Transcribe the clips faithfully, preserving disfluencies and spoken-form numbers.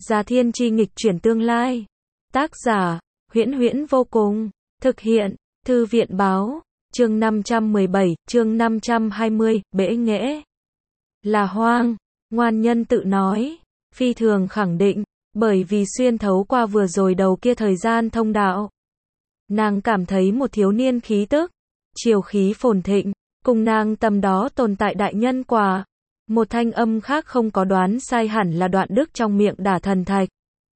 Già Thiên Chi nghịch chuyển tương lai. Tác giả, Huyễn Huyễn vô cùng. Thực hiện, Thư viện báo. Chương năm trăm mười bảy, chương năm trăm hai mươi, bể nghễ. Là hoang, ngoan nhân tự nói. Phi thường khẳng định, bởi vì xuyên thấu qua vừa rồi đầu kia thời gian thông đạo. Nàng cảm thấy một thiếu niên khí tức, chiều khí phồn thịnh, cùng nàng tầm đó tồn tại đại nhân quả. Một thanh âm khác không có đoán sai hẳn là Đoạn Đức trong miệng Đả Thần Thạch.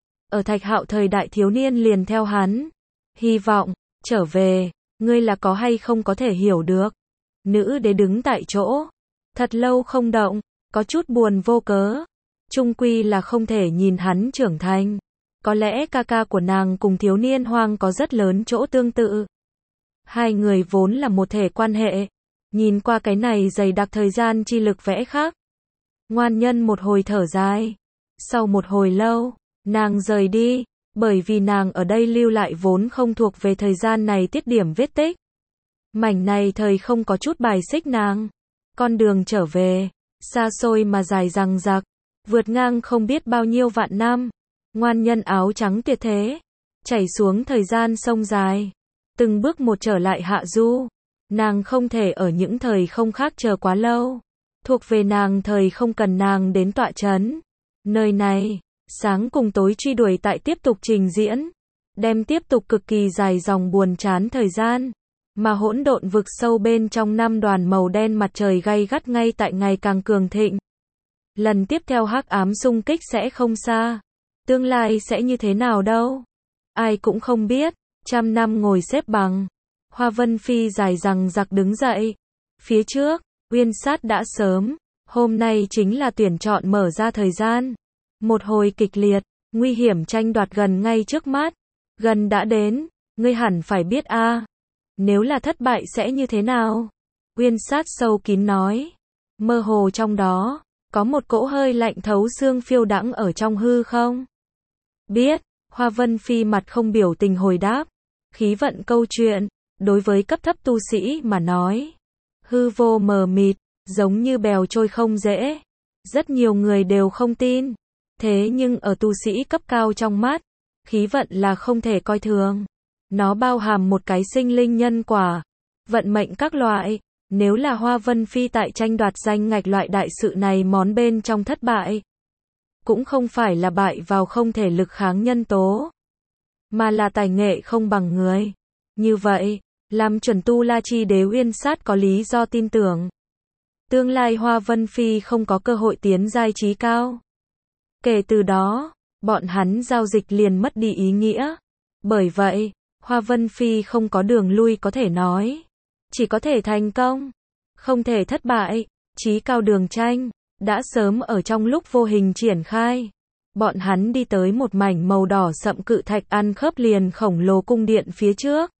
Ở Thạch Hạo thời đại thiếu niên liền theo hắn. Hy vọng, trở về, ngươi là có hay không có thể hiểu được. Nữ đế đứng tại chỗ, thật lâu không động, có chút buồn vô cớ. Chung quy là không thể nhìn hắn trưởng thành. Có lẽ ca ca của nàng cùng thiếu niên hoang có rất lớn chỗ tương tự. Hai người vốn là một thể quan hệ. Nhìn qua cái này dày đặc thời gian chi lực vẽ khác. Ngoan nhân một hồi thở dài. Sau một hồi lâu, nàng rời đi, bởi vì nàng ở đây lưu lại vốn không thuộc về thời gian này tiết điểm vết tích. Mảnh này thời không có chút bài xích nàng. Con đường trở về, xa xôi mà dài dằng dặc, vượt ngang không biết bao nhiêu vạn năm. Ngoan nhân áo trắng tuyệt thế, chảy xuống thời gian sông dài, từng bước một trở lại hạ du. Nàng không thể ở những thời không khác chờ quá lâu. Thuộc về nàng thời không cần nàng đến tọa chấn. Nơi này, sáng cùng tối truy đuổi tại tiếp tục trình diễn, đem tiếp tục cực kỳ dài dòng buồn chán thời gian, mà hỗn độn vực sâu bên trong năm đoàn màu đen mặt trời gay gắt ngay tại ngày càng cường thịnh. Lần tiếp theo hắc ám xung kích sẽ không xa. Tương lai sẽ như thế nào đâu? Ai cũng không biết. Trăm năm ngồi xếp bằng. Hoa Vân Phi dài dằng dặc đứng dậy. Phía trước, Uyên Sát đã sớm. Hôm nay chính là tuyển chọn mở ra thời gian. Một hồi kịch liệt, nguy hiểm tranh đoạt gần ngay trước mắt. Gần đã đến, ngươi hẳn phải biết a. Nếu là thất bại sẽ như thế nào? Uyên Sát sâu kín nói. Mơ hồ trong đó, có một cỗ hơi lạnh thấu xương phiêu đãng ở trong hư không? Biết, Hoa Vân Phi mặt không biểu tình hồi đáp. Khí vận câu chuyện, đối với cấp thấp tu sĩ mà nói. Hư vô mờ mịt, giống như bèo trôi không dễ. Rất nhiều người đều không tin. Thế nhưng ở tu sĩ cấp cao trong mắt, khí vận là không thể coi thường. Nó bao hàm một cái sinh linh nhân quả, vận mệnh các loại. Nếu là Hoa Vân Phi tại tranh đoạt danh ngạch loại đại sự này món bên trong thất bại, cũng không phải là bại vào không thể lực kháng nhân tố, mà là tài nghệ không bằng người. Như vậy, làm chuẩn tu La Chi Đế Uyên Sát có lý do tin tưởng. Tương lai Hoa Vân Phi không có cơ hội tiến giai trí cao. Kể từ đó, bọn hắn giao dịch liền mất đi ý nghĩa. Bởi vậy, Hoa Vân Phi không có đường lui có thể nói. Chỉ có thể thành công, không thể thất bại. Chí cao đường tranh đã sớm ở trong lúc vô hình triển khai. Bọn hắn đi tới một mảnh màu đỏ sậm cự thạch ăn khớp liền khổng lồ cung điện phía trước.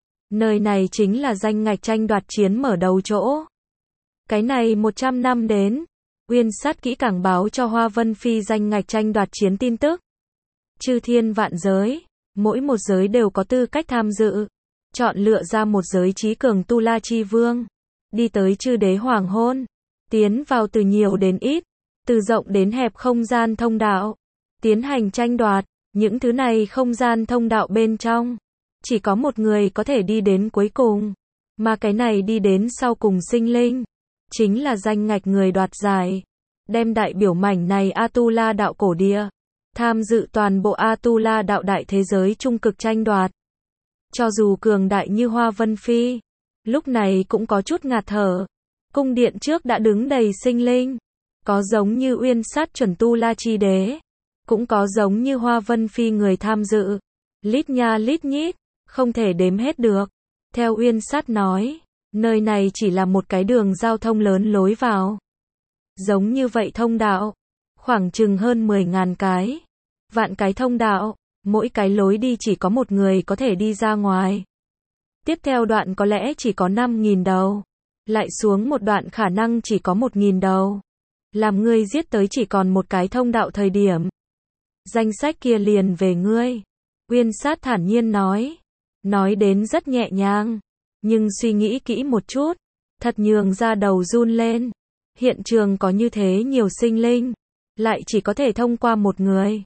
Nơi này chính là danh ngạch tranh đoạt chiến mở đầu chỗ. Cái này một trăm năm đến, Uyên Sát kỹ càng báo cho Hoa Vân Phi danh ngạch tranh đoạt chiến tin tức. Chư thiên vạn giới, mỗi một giới đều có tư cách tham dự. Chọn lựa ra một giới trí cường tu La Chi Vương. Đi tới chư đế hoàng hôn. Tiến vào từ nhiều đến ít. Từ rộng đến hẹp không gian thông đạo. Tiến hành tranh đoạt. Những thứ này không gian thông đạo bên trong. Chỉ có một người có thể đi đến cuối cùng. Mà cái này đi đến sau cùng sinh linh. Chính là danh ngạch người đoạt giải. Đem đại biểu mảnh này Atula đạo cổ địa. Tham dự toàn bộ Atula đạo đại thế giới trung cực tranh đoạt. Cho dù cường đại như Hoa Vân Phi, lúc này cũng có chút ngạt thở. Cung điện trước đã đứng đầy sinh linh. Có giống như Uyên Sát chuẩn tu La Chi Đế. Cũng có giống như Hoa Vân Phi người tham dự. Lít nha lít nhít, không thể đếm hết được. Theo Uyên Sát nói, nơi này chỉ là một cái đường giao thông lớn lối vào. Giống như vậy thông đạo, khoảng chừng hơn mười ngàn cái. Vạn cái thông đạo. Mỗi cái lối đi chỉ có một người có thể đi ra ngoài. Tiếp theo đoạn có lẽ chỉ có năm nghìn đầu. Lại xuống một đoạn khả năng chỉ có một nghìn đầu. Làm ngươi giết tới chỉ còn một cái thông đạo thời điểm. Danh sách kia liền về ngươi. Uyên Sát thản nhiên nói. Nói đến rất nhẹ nhàng. Nhưng suy nghĩ kỹ một chút. Thật nhường ra đầu run lên. Hiện trường có như thế nhiều sinh linh. Lại chỉ có thể thông qua một người.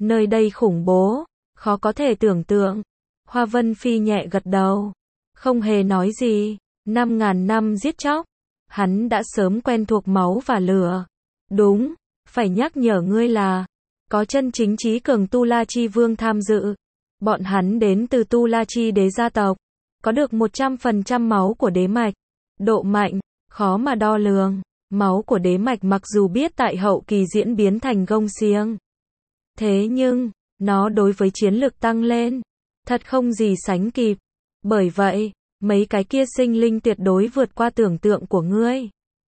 Nơi đây khủng bố, khó có thể tưởng tượng. Hoa Vân Phi nhẹ gật đầu, không hề nói gì. Năm ngàn năm giết chóc, hắn đã sớm quen thuộc máu và lửa. Đúng, phải nhắc nhở ngươi là, có chân chính trí cường Tu La Chi Vương tham dự. Bọn hắn đến từ Tu La Chi đế gia tộc, có được một trăm phần trăm máu của đế mạch. Độ mạnh, khó mà đo lường. Máu của đế mạch mặc dù biết tại hậu kỳ diễn biến thành gông xiềng. Thế nhưng, nó đối với chiến lực tăng lên, thật không gì sánh kịp. Bởi vậy, mấy cái kia sinh linh tuyệt đối vượt qua tưởng tượng của ngươi.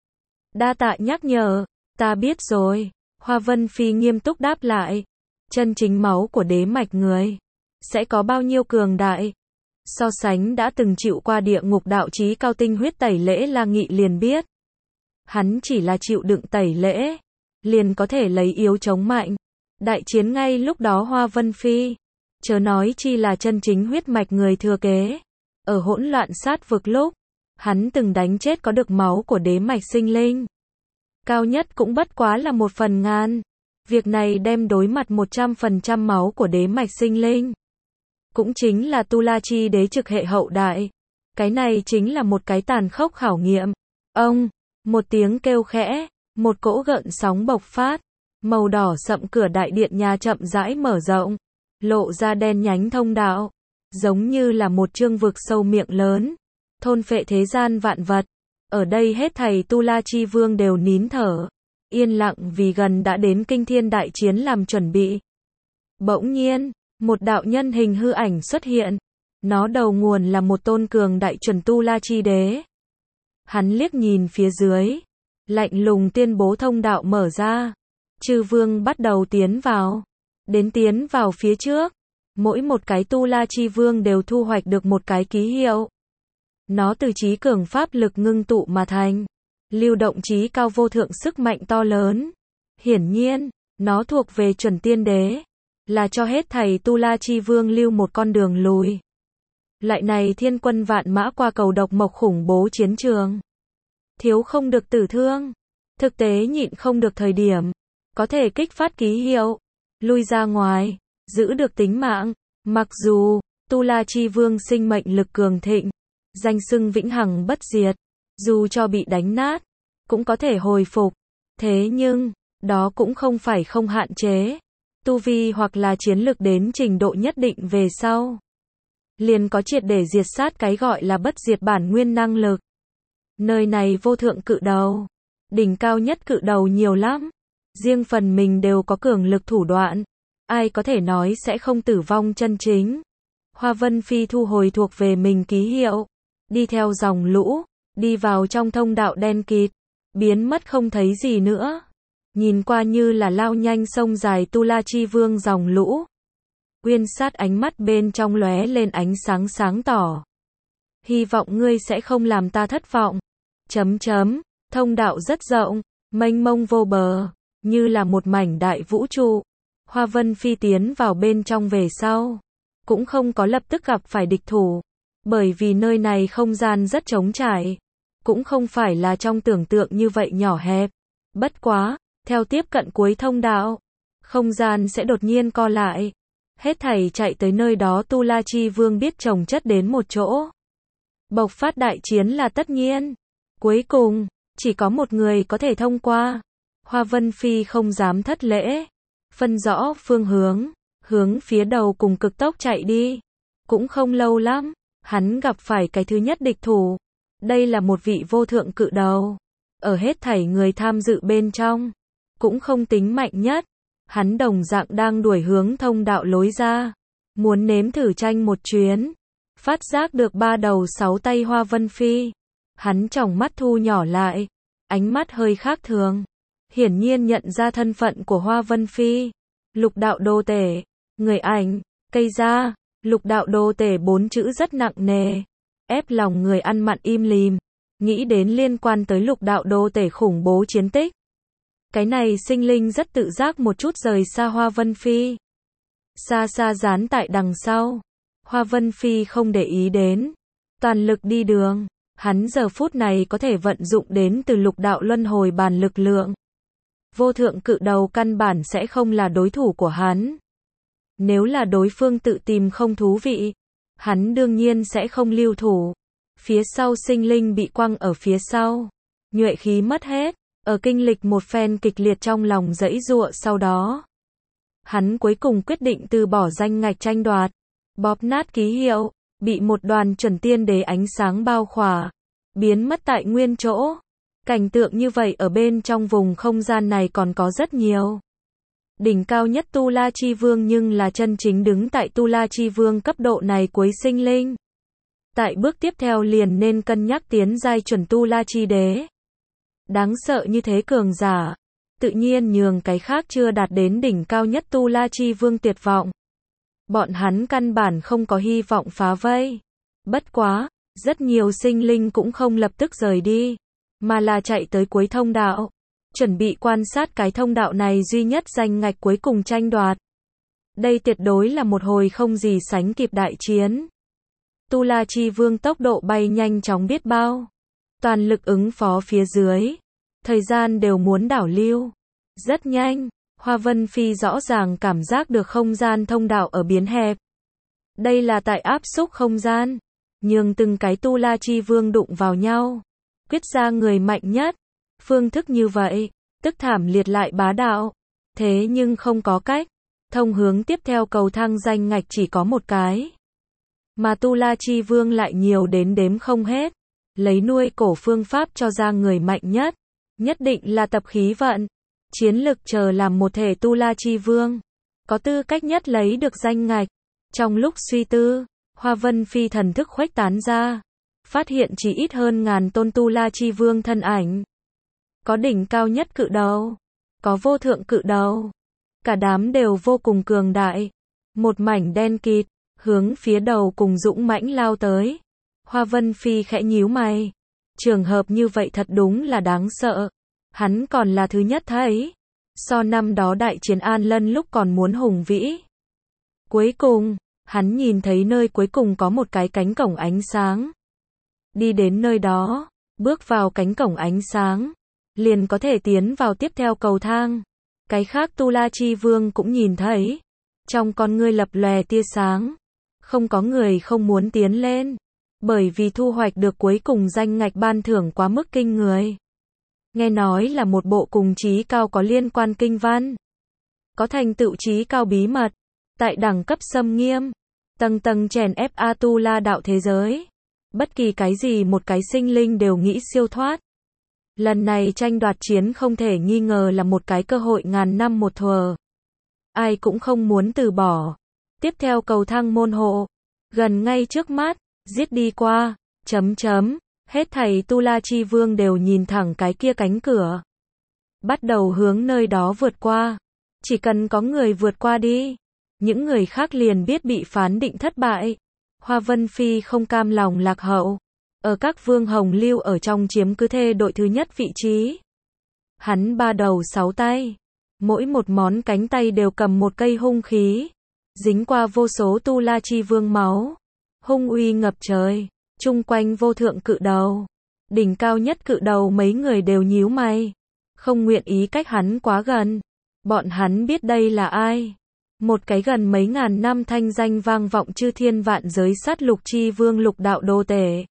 Đa tạ nhắc nhở, ta biết rồi. Hoa Vân Phi nghiêm túc đáp lại. Chân chính máu của đế mạch người sẽ có bao nhiêu cường đại? So sánh đã từng chịu qua địa ngục đạo chí cao tinh huyết tẩy lễ La Nghị liền biết. Hắn chỉ là chịu đựng tẩy lễ, liền có thể lấy yếu chống mạnh. Đại chiến ngay lúc đó Hoa Vân Phi, chớ nói chi là chân chính huyết mạch người thừa kế. Ở hỗn loạn sát vực lúc, hắn từng đánh chết có được máu của đế mạch sinh linh. Cao nhất cũng bất quá là một phần ngàn. Việc này đem đối mặt một trăm phần trăm máu của đế mạch sinh linh. Cũng chính là Tu La Chi đế trực hệ hậu đại. Cái này chính là một cái tàn khốc khảo nghiệm. Ông, một tiếng kêu khẽ, một cỗ gợn sóng bộc phát. Màu đỏ sậm cửa đại điện nhà chậm rãi mở rộng, lộ ra đen nhánh thông đạo, giống như là một chương vực sâu miệng lớn, thôn phệ thế gian vạn vật. Ở đây hết thảy Tu La Chi Vương đều nín thở, yên lặng vì gần đã đến kinh thiên đại chiến làm chuẩn bị. Bỗng nhiên, một đạo nhân hình hư ảnh xuất hiện, nó đầu nguồn là một tôn cường đại chuẩn Tu La Chi đế. Hắn liếc nhìn phía dưới, lạnh lùng tuyên bố thông đạo mở ra. Chư vương bắt đầu tiến vào. Đến tiến vào phía trước, mỗi một cái Tu La Chi Vương đều thu hoạch được một cái ký hiệu. Nó từ trí cường pháp lực ngưng tụ mà thành, lưu động trí cao vô thượng sức mạnh to lớn. Hiển nhiên, nó thuộc về chuẩn tiên đế, là cho hết thảy Tu La Chi Vương lưu một con đường lùi. Lại này thiên quân vạn mã qua cầu độc mộc khủng bố chiến trường. Thiếu không được tử thương, thực tế nhịn không được thời điểm, có thể kích phát ký hiệu, lui ra ngoài, giữ được tính mạng. Mặc dù, Tu La Chi Vương sinh mệnh lực cường thịnh, danh xưng vĩnh hằng bất diệt, dù cho bị đánh nát, cũng có thể hồi phục. Thế nhưng, đó cũng không phải không hạn chế. Tu vi hoặc là chiến lực đến trình độ nhất định về sau, liền có triệt để diệt sát cái gọi là bất diệt bản nguyên năng lực. Nơi này vô thượng cự đầu, đỉnh cao nhất cự đầu nhiều lắm. Riêng phần mình đều có cường lực thủ đoạn, ai có thể nói sẽ không tử vong chân chính. Hoa Vân Phi thu hồi thuộc về mình ký hiệu, đi theo dòng lũ, đi vào trong thông đạo đen kịt, biến mất không thấy gì nữa. Nhìn qua như là lao nhanh sông dài Tu La Chi Vương dòng lũ. Uyên Sát ánh mắt bên trong lóe lên ánh sáng sáng tỏ. Hy vọng ngươi sẽ không làm ta thất vọng. Chấm chấm, thông đạo rất rộng, mênh mông vô bờ, như là một mảnh đại vũ trụ. Hoa Vân Phi tiến vào bên trong về sau, cũng không có lập tức gặp phải địch thủ, bởi vì nơi này không gian rất trống trải, cũng không phải là trong tưởng tượng như vậy nhỏ hẹp. Bất quá, theo tiếp cận cuối thông đạo, không gian sẽ đột nhiên co lại. Hết thảy chạy tới nơi đó Tu La Chi Vương biết chồng chất đến một chỗ. Bộc phát đại chiến là tất nhiên. Cuối cùng, chỉ có một người có thể thông qua. Hoa Vân Phi không dám thất lễ, phân rõ phương hướng, hướng phía đầu cùng cực tốc chạy đi. Cũng không lâu lắm, hắn gặp phải cái thứ nhất địch thủ. Đây là một vị vô thượng cự đầu, ở hết thảy người tham dự bên trong, cũng không tính mạnh nhất. Hắn đồng dạng đang đuổi hướng thông đạo lối ra, muốn nếm thử tranh một chuyến. Phát giác được ba đầu sáu tay Hoa Vân Phi, hắn tròng mắt thu nhỏ lại, ánh mắt hơi khác thường. Hiển nhiên nhận ra thân phận của Hoa Vân Phi. Lục đạo đô tể, người ảnh, cây da. Lục đạo đô tể bốn chữ rất nặng nề, ép lòng người ăn mặn im lìm. Nghĩ đến liên quan tới lục đạo đô tể khủng bố chiến tích, cái này sinh linh rất tự giác một chút rời xa Hoa Vân Phi, xa xa dán tại đằng sau. Hoa Vân Phi không để ý đến, toàn lực đi đường. Hắn giờ phút này có thể vận dụng đến từ lục đạo luân hồi bàn lực lượng. Vô thượng cự đầu căn bản sẽ không là đối thủ của hắn. Nếu là đối phương tự tìm không thú vị, hắn đương nhiên sẽ không lưu thủ. Phía sau sinh linh bị quăng ở phía sau, nhuệ khí mất hết, ở kinh lịch một phen kịch liệt trong lòng giãy giụa sau đó. Hắn cuối cùng quyết định từ bỏ danh ngạch tranh đoạt, bóp nát ký hiệu, bị một đoàn chuẩn tiên đế ánh sáng bao khỏa, biến mất tại nguyên chỗ. Cảnh tượng như vậy ở bên trong vùng không gian này còn có rất nhiều. Đỉnh cao nhất Tu La Chi Vương nhưng là chân chính đứng tại Tu La Chi Vương cấp độ này cuối sinh linh. Tại bước tiếp theo liền nên cân nhắc tiến giai chuẩn Tu La Chi Đế. Đáng sợ như thế cường giả, tự nhiên nhường cái khác chưa đạt đến đỉnh cao nhất Tu La Chi Vương tuyệt vọng. Bọn hắn căn bản không có hy vọng phá vây. Bất quá, rất nhiều sinh linh cũng không lập tức rời đi, mà là chạy tới cuối thông đạo, chuẩn bị quan sát cái thông đạo này duy nhất danh ngạch cuối cùng tranh đoạt. Đây tuyệt đối là một hồi không gì sánh kịp đại chiến. Tu La Chi Vương tốc độ bay nhanh chóng biết bao, toàn lực ứng phó phía dưới, thời gian đều muốn đảo lưu. Rất nhanh, Hoa Vân Phi rõ ràng cảm giác được không gian thông đạo ở biến hẹp. Đây là tại áp xúc không gian, nhường từng cái Tu La Chi Vương đụng vào nhau, quyết ra người mạnh nhất. Phương thức như vậy, tức thảm liệt lại bá đạo. Thế nhưng không có cách, thông hướng tiếp theo cầu thang danh ngạch chỉ có một cái. Mà Tu La Chi Vương lại nhiều đến đếm không hết. Lấy nuôi cổ phương pháp cho ra người mạnh nhất, nhất định là tập khí vận, chiến lực chờ làm một thể Tu La Chi Vương, có tư cách nhất lấy được danh ngạch. Trong lúc suy tư, Hoa Vân Phi thần thức khuếch tán ra, phát hiện chỉ ít hơn ngàn tôn Tu La Chi Vương thân ảnh. Có đỉnh cao nhất cự đầu, có vô thượng cự đầu, cả đám đều vô cùng cường đại. Một mảnh đen kịt, hướng phía đầu cùng dũng mãnh lao tới. Hoa Vân Phi khẽ nhíu mày. Trường hợp như vậy thật đúng là đáng sợ. Hắn còn là thứ nhất thấy. So năm đó đại chiến An Lân lúc còn muốn hùng vĩ. Cuối cùng, hắn nhìn thấy nơi cuối cùng có một cái cánh cổng ánh sáng. Đi đến nơi đó, bước vào cánh cổng ánh sáng, liền có thể tiến vào tiếp theo cầu thang. Cái khác Tu La Chi Vương cũng nhìn thấy. Trong con ngươi lập lòe tia sáng. Không có người không muốn tiến lên. Bởi vì thu hoạch được cuối cùng danh ngạch ban thưởng quá mức kinh người. Nghe nói là một bộ cùng trí cao có liên quan kinh văn. Có thành tựu trí cao bí mật. Tại đẳng cấp xâm nghiêm. Tầng tầng chèn ép A Tu La đạo thế giới. Bất kỳ cái gì một cái sinh linh đều nghĩ siêu thoát. Lần này tranh đoạt chiến không thể nghi ngờ là một cái cơ hội ngàn năm một thuở. Ai cũng không muốn từ bỏ. Tiếp theo cầu thang môn hộ. Gần ngay trước mắt. Giết đi qua. Chấm chấm. Hết thảy Tu La Chi Vương đều nhìn thẳng cái kia cánh cửa. Bắt đầu hướng nơi đó vượt qua. Chỉ cần có người vượt qua đi. Những người khác liền biết bị phán định thất bại. Hoa Vân Phi không cam lòng lạc hậu. Ở các vương hồng lưu ở trong chiếm cứ thê đội thứ nhất vị trí. Hắn ba đầu sáu tay. Mỗi một món cánh tay đều cầm một cây hung khí. Dính qua vô số Tu La Chi Vương máu. Hung uy ngập trời. Chung quanh vô thượng cự đầu. Đỉnh cao nhất cự đầu mấy người đều nhíu mày. Không nguyện ý cách hắn quá gần. Bọn hắn biết đây là ai. Một cái gần mấy ngàn năm thanh danh vang vọng chư thiên vạn giới sát lục chi vương lục đạo đô tể.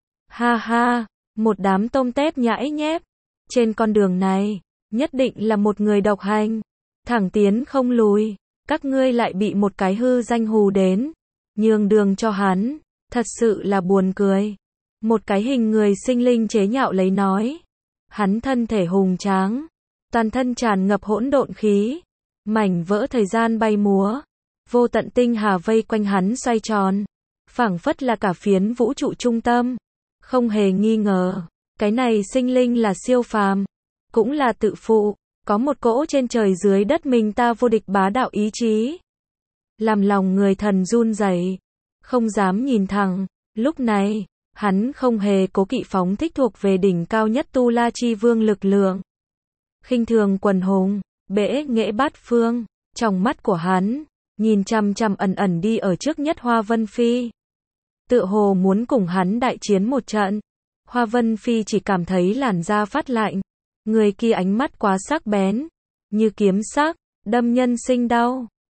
Ha ha, một đám tôm tép nhãi nhép. Trên con đường này, nhất định là một người độc hành. Thẳng tiến không lùi. Các ngươi lại bị một cái hư danh hù đến. Nhường đường cho hắn. Thật sự là buồn cười. Một cái hình người sinh linh chế nhạo lấy nói. Hắn thân thể hùng tráng. Toàn thân tràn ngập hỗn độn khí. Mảnh vỡ thời gian bay múa. Vô tận tinh hà vây quanh hắn xoay tròn. Phảng phất là cả phiến vũ trụ trung tâm. Không hề nghi ngờ. Cái này sinh linh là siêu phàm. Cũng là tự phụ. Có một cỗ trên trời dưới đất mình ta vô địch bá đạo ý chí. Làm lòng người thần run rẩy. Không dám nhìn thẳng. Lúc này, hắn không hề cố kỵ phóng thích thuộc về đỉnh cao nhất Tu La Chi Vương lực lượng. Khinh thường quần hùng, bẽ nghệ bát phương. Trong mắt của hắn, nhìn chằm chằm ẩn ẩn đi ở trước nhất Hoa Vân Phi. Tựa hồ muốn cùng hắn đại chiến một trận. Hoa Vân Phi chỉ cảm thấy làn da phát lạnh. Người kia ánh mắt quá sắc bén. Như kiếm sắc, đâm nhân sinh đau.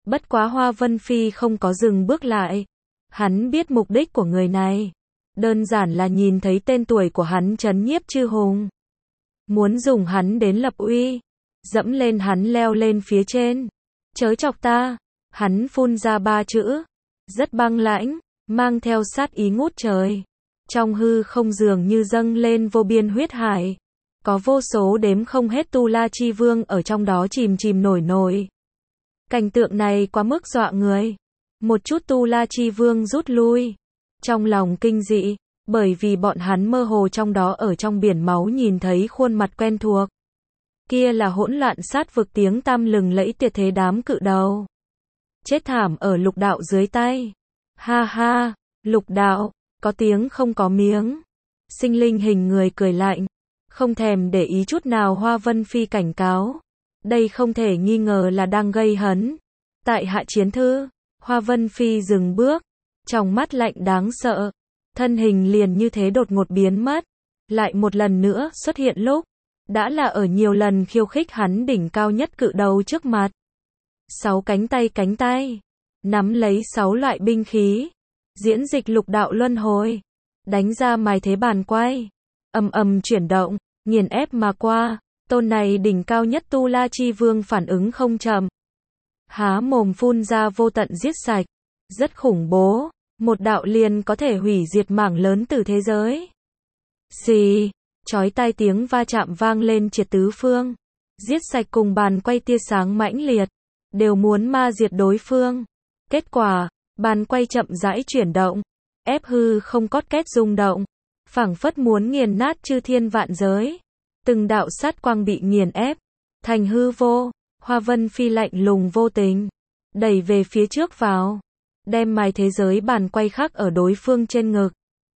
Bất quá Hoa Vân Phi không có dừng bước lại. Hắn biết mục đích của người này. Đơn giản là nhìn thấy tên tuổi của hắn trấn nhiếp chư hùng. Muốn dùng hắn đến lập uy. Dẫm lên hắn leo lên phía trên. Chớ chọc ta. Hắn phun ra ba chữ. Rất băng lãnh, mang theo sát ý ngút trời. Trong hư không dường như dâng lên vô biên huyết hải. Có vô số đếm không hết Tu La Chi Vương ở trong đó chìm chìm nổi nổi. Cảnh tượng này quá mức dọa người. Một chút Tu La Chi Vương rút lui. Trong lòng kinh dị, bởi vì bọn hắn mơ hồ trong đó ở trong biển máu nhìn thấy khuôn mặt quen thuộc. Kia là hỗn loạn sát vực tiếng tăm lừng lẫy tuyệt thế đám cự đầu. Chết thảm ở Lục Đạo dưới tay. Ha ha, Lục Đạo, có tiếng không có miếng. Sinh linh hình người cười lạnh, không thèm để ý chút nào Hoa Vân Phi cảnh cáo. Đây không thể nghi ngờ là đang gây hấn. Tại hạ chiến thư, Hoa Vân Phi dừng bước, trong mắt lạnh đáng sợ. Thân hình liền như thế đột ngột biến mất. Lại một lần nữa xuất hiện lúc. Đã là ở nhiều lần khiêu khích hắn đỉnh cao nhất cự đầu trước mặt. Sáu cánh tay cánh tay. Nắm lấy sáu loại binh khí. Diễn dịch lục đạo luân hồi. Đánh ra mài thế bàn quay. Ầm ầm chuyển động. Nghiền ép mà qua. Tôn này đỉnh cao nhất Tu La Chi Vương phản ứng không chậm. Há mồm phun ra vô tận giết sạch. Rất khủng bố. Một đạo liền có thể hủy diệt mảng lớn từ thế giới. Xì. Chói tai tiếng va chạm vang lên triệt tứ phương. Giết sạch cùng bàn quay tia sáng mãnh liệt. Đều muốn ma diệt đối phương. Kết quả, bàn quay chậm rãi chuyển động. Ép hư không cót két rung động. Phảng phất muốn nghiền nát chư thiên vạn giới. Từng đạo sát quang bị nghiền ép. Thành hư vô. Hoa Vân Phi lạnh lùng vô tình. Đẩy về phía trước vào. Đem mài thế giới bàn quay khắc ở đối phương trên ngực.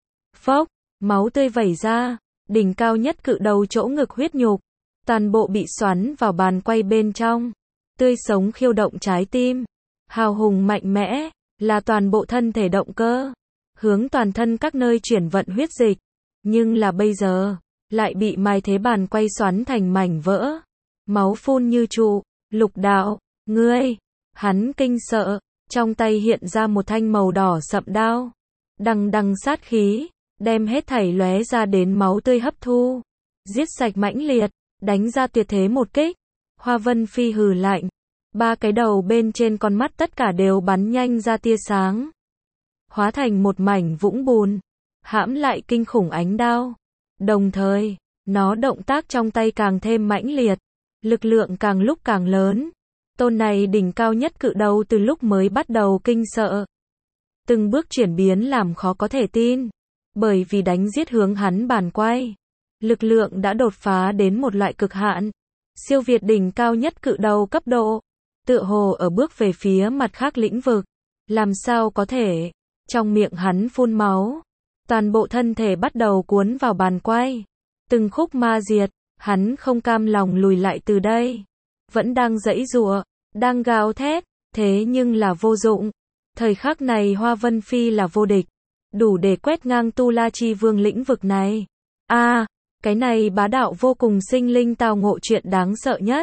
Phốc, máu tươi vẩy ra. Đỉnh cao nhất cự đầu chỗ ngực huyết nhục. Toàn bộ bị xoắn vào bàn quay bên trong. Tươi sống khiêu động trái tim. Hào hùng mạnh mẽ. Là toàn bộ thân thể động cơ. Hướng toàn thân các nơi chuyển vận huyết dịch. Nhưng là bây giờ. Lại bị mài thế bàn quay xoắn thành mảnh vỡ. Máu phun như trụ. Lục Đạo, ngươi. Hắn kinh sợ. Trong tay hiện ra một thanh màu đỏ sậm đao. Đằng đằng sát khí. Đem hết thảy lóe ra đến máu tươi hấp thu. Giết sạch mãnh liệt. Đánh ra tuyệt thế một kích. Hoa Vân Phi hừ lạnh. Ba cái đầu bên trên con mắt tất cả đều bắn nhanh ra tia sáng. Hóa thành một mảnh vũng bùn. Hãm lại kinh khủng ánh đao. Đồng thời, nó động tác trong tay càng thêm mãnh liệt. Lực lượng càng lúc càng lớn. Tôn này đỉnh cao nhất cự đầu từ lúc mới bắt đầu kinh sợ. Từng bước chuyển biến làm khó có thể tin. Bởi vì đánh giết hướng hắn bàn quay. Lực lượng đã đột phá đến một loại cực hạn. Siêu việt đỉnh cao nhất cự đầu cấp độ. Tựa hồ ở bước về phía mặt khác lĩnh vực. Làm sao có thể. Trong miệng hắn phun máu. Toàn bộ thân thể bắt đầu cuốn vào bàn quay. Từng khúc ma diệt. Hắn không cam lòng lùi lại từ đây. Vẫn đang giãy giụa. Đang gào thét. Thế nhưng là vô dụng. Thời khắc này Hoa Vân Phi là vô địch. Đủ để quét ngang Tu La Chi Vương lĩnh vực này. A, à, cái này bá đạo vô cùng sinh linh tao ngộ chuyện đáng sợ nhất.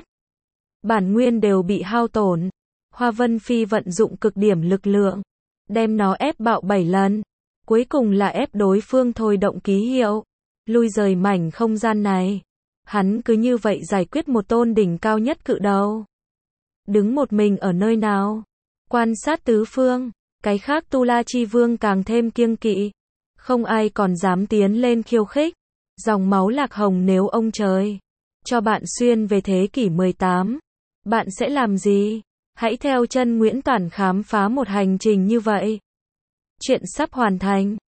Bản nguyên đều bị hao tổn. Hoa Vân Phi vận dụng cực điểm lực lượng. Đem nó ép bạo bảy lần. Cuối cùng là ép đối phương thôi động ký hiệu. Lui rời mảnh không gian này. Hắn cứ như vậy giải quyết một tôn đỉnh cao nhất cự đầu. Đứng một mình ở nơi nào. Quan sát tứ phương. Cái khác Tu La Chi Vương càng thêm kiêng kỵ. Không ai còn dám tiến lên khiêu khích. Dòng máu lạc hồng nếu ông trời cho bạn xuyên về thế kỷ mười tám. Bạn sẽ làm gì? Hãy theo chân Nguyễn Toản khám phá một hành trình như vậy. Chuyện sắp hoàn thành.